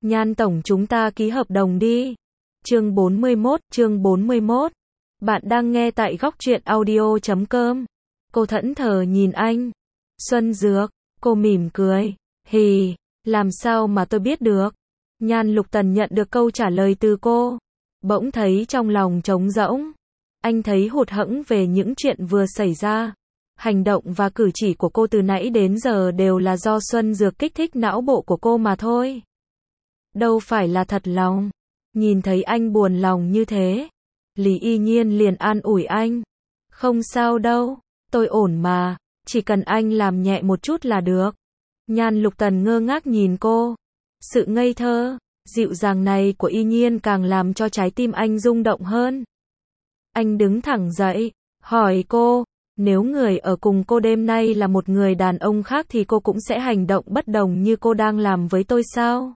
Nhan tổng chúng ta ký hợp đồng đi. Chương 41. Bạn đang nghe tại góc truyện audio.com. Cô thẫn thờ nhìn anh. Xuân Dược, cô mỉm cười. Hì, làm sao mà tôi biết được? Nhan Lục Tần nhận được câu trả lời từ cô. Bỗng thấy trong lòng trống rỗng. Anh thấy hụt hẫng về những chuyện vừa xảy ra. Hành động và cử chỉ của cô từ nãy đến giờ đều là do Xuân Dược kích thích não bộ của cô mà thôi. Đâu phải là thật lòng. Nhìn thấy anh buồn lòng như thế, Lý Y Nhiên liền an ủi anh. Không sao đâu, tôi ổn mà, chỉ cần anh làm nhẹ một chút là được. Nhan Lục Tần ngơ ngác nhìn cô. Sự ngây thơ, dịu dàng này của Y Nhiên càng làm cho trái tim anh rung động hơn. Anh đứng thẳng dậy, hỏi cô, nếu người ở cùng cô đêm nay là một người đàn ông khác thì cô cũng sẽ hành động bất đồng như cô đang làm với tôi sao?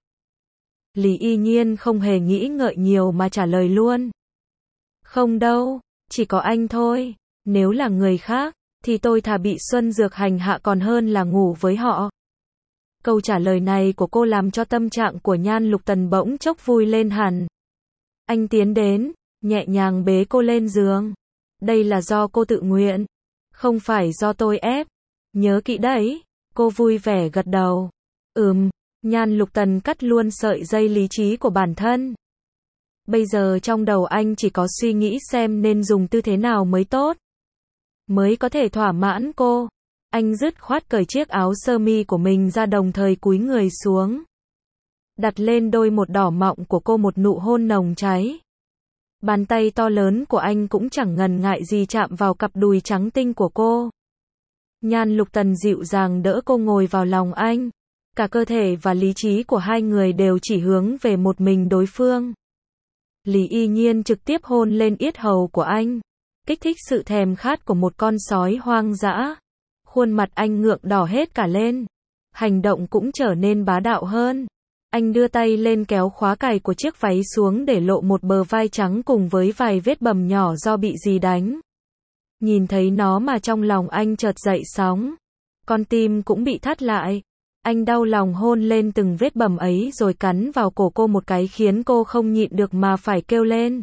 Lý Y Nhiên không hề nghĩ ngợi nhiều mà trả lời luôn. Không đâu, chỉ có anh thôi, nếu là người khác, thì tôi thà bị Xuân Dược hành hạ còn hơn là ngủ với họ. Câu trả lời này của cô làm cho tâm trạng của Nhan Lục Tần bỗng chốc vui lên hẳn. Anh tiến đến, nhẹ nhàng bế cô lên giường. Đây là do cô tự nguyện, không phải do tôi ép. Nhớ kỹ đấy, cô vui vẻ gật đầu. Nhan Lục Tần cắt luôn sợi dây lý trí của bản thân. Bây giờ trong đầu anh chỉ có suy nghĩ xem nên dùng tư thế nào mới tốt, mới có thể thỏa mãn cô. Anh dứt khoát cởi chiếc áo sơ mi của mình ra đồng thời cúi người xuống. Đặt lên đôi môi đỏ mọng của cô một nụ hôn nồng cháy. Bàn tay to lớn của anh cũng chẳng ngần ngại gì chạm vào cặp đùi trắng tinh của cô. Nhan Lục Tần dịu dàng đỡ cô ngồi vào lòng anh. Cả cơ thể và lý trí của hai người đều chỉ hướng về một mình đối phương. Lý Y Nhiên trực tiếp hôn lên yết hầu của anh, kích thích sự thèm khát của một con sói hoang dã. Khuôn mặt anh ngượng đỏ hết cả lên. Hành động cũng trở nên bá đạo hơn. Anh đưa tay lên kéo khóa cài của chiếc váy xuống để lộ một bờ vai trắng cùng với vài vết bầm nhỏ do bị gì đánh. Nhìn thấy nó mà trong lòng anh chợt dậy sóng. Con tim cũng bị thắt lại. Anh đau lòng hôn lên từng vết bầm ấy rồi cắn vào cổ cô một cái khiến cô không nhịn được mà phải kêu lên.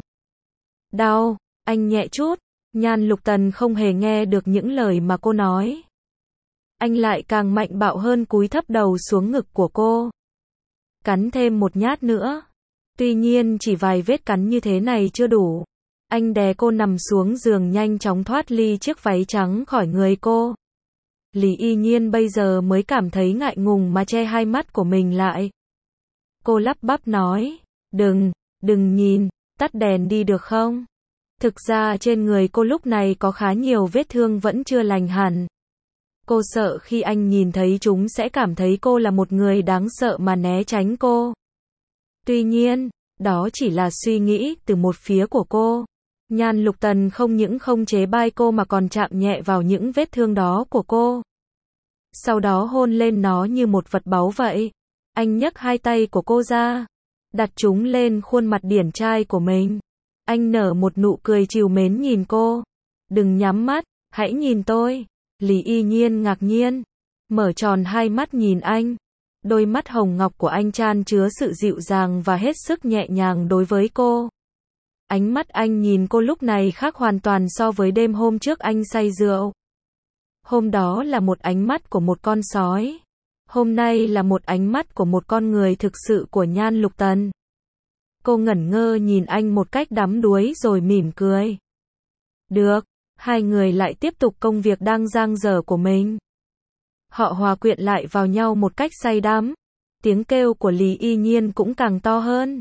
Đau, anh nhẹ chút. Nhan Lục Tần không hề nghe được những lời mà cô nói. Anh lại càng mạnh bạo hơn cúi thấp đầu xuống ngực của cô. Cắn thêm một nhát nữa. Tuy nhiên chỉ vài vết cắn như thế này chưa đủ. Anh đè cô nằm xuống giường nhanh chóng thoát ly chiếc váy trắng khỏi người cô. Lý Y Nhiên bây giờ mới cảm thấy ngại ngùng mà che hai mắt của mình lại. Cô lắp bắp nói, đừng nhìn, tắt đèn đi được không? Thực ra trên người cô lúc này có khá nhiều vết thương vẫn chưa lành hẳn. Cô sợ khi anh nhìn thấy chúng sẽ cảm thấy cô là một người đáng sợ mà né tránh cô. Tuy nhiên, đó chỉ là suy nghĩ từ một phía của cô. Nhan Lục Tần không những không chế bai cô mà còn chạm nhẹ vào những vết thương đó của cô. Sau đó hôn lên nó như một vật báu vậy. Anh nhấc hai tay của cô ra, đặt chúng lên khuôn mặt điển trai của mình. Anh nở một nụ cười trìu mến nhìn cô. Đừng nhắm mắt, hãy nhìn tôi. Lý Y Nhiên ngạc nhiên, mở tròn hai mắt nhìn anh. Đôi mắt hồng ngọc của anh chan chứa sự dịu dàng và hết sức nhẹ nhàng đối với cô. Ánh mắt anh nhìn cô lúc này khác hoàn toàn so với đêm hôm trước anh say rượu. Hôm đó là một ánh mắt của một con sói. Hôm nay là một ánh mắt của một con người thực sự của Nhan Lục Tần. Cô ngẩn ngơ nhìn anh một cách đắm đuối rồi mỉm cười. Được, hai người lại tiếp tục công việc đang dang dở của mình. Họ hòa quyện lại vào nhau một cách say đắm. Tiếng kêu của Lý Y Nhiên cũng càng to hơn.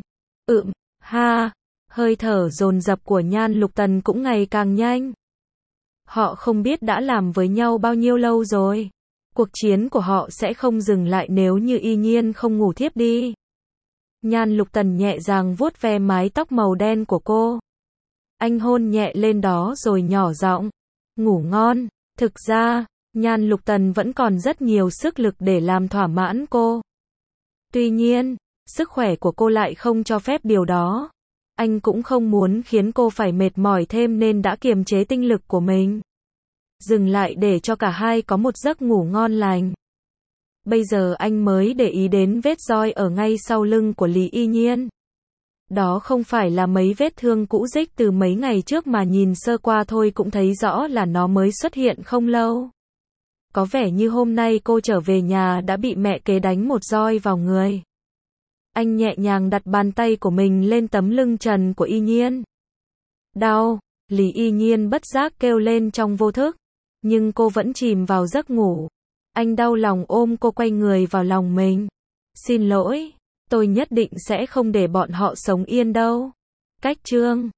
Ha. Hơi thở dồn dập của Nhan Lục Tần cũng ngày càng nhanh. Họ không biết đã làm với nhau bao nhiêu lâu rồi. Cuộc chiến của họ sẽ không dừng lại nếu như Y Nhiên không ngủ thiếp đi. Nhan Lục Tần nhẹ nhàng vuốt ve mái tóc màu đen của cô. Anh hôn nhẹ lên đó rồi nhỏ giọng, ngủ ngon. Thực ra, Nhan Lục Tần vẫn còn rất nhiều sức lực để làm thỏa mãn cô. Tuy nhiên, sức khỏe của cô lại không cho phép điều đó. Anh cũng không muốn khiến cô phải mệt mỏi thêm nên đã kiềm chế tinh lực của mình. Dừng lại để cho cả hai có một giấc ngủ ngon lành. Bây giờ anh mới để ý đến vết roi ở ngay sau lưng của Lý Y Nhiên. Đó không phải là mấy vết thương cũ rích từ mấy ngày trước mà nhìn sơ qua thôi cũng thấy rõ là nó mới xuất hiện không lâu. Có vẻ như hôm nay cô trở về nhà đã bị mẹ kế đánh một roi vào người. Anh nhẹ nhàng đặt bàn tay của mình lên tấm lưng trần của Y Nhiên. Đau, Lý Y Nhiên bất giác kêu lên trong vô thức, nhưng cô vẫn chìm vào giấc ngủ. Anh đau lòng ôm cô quay người vào lòng mình. Xin lỗi, tôi nhất định sẽ không để bọn họ sống yên đâu. Cách chương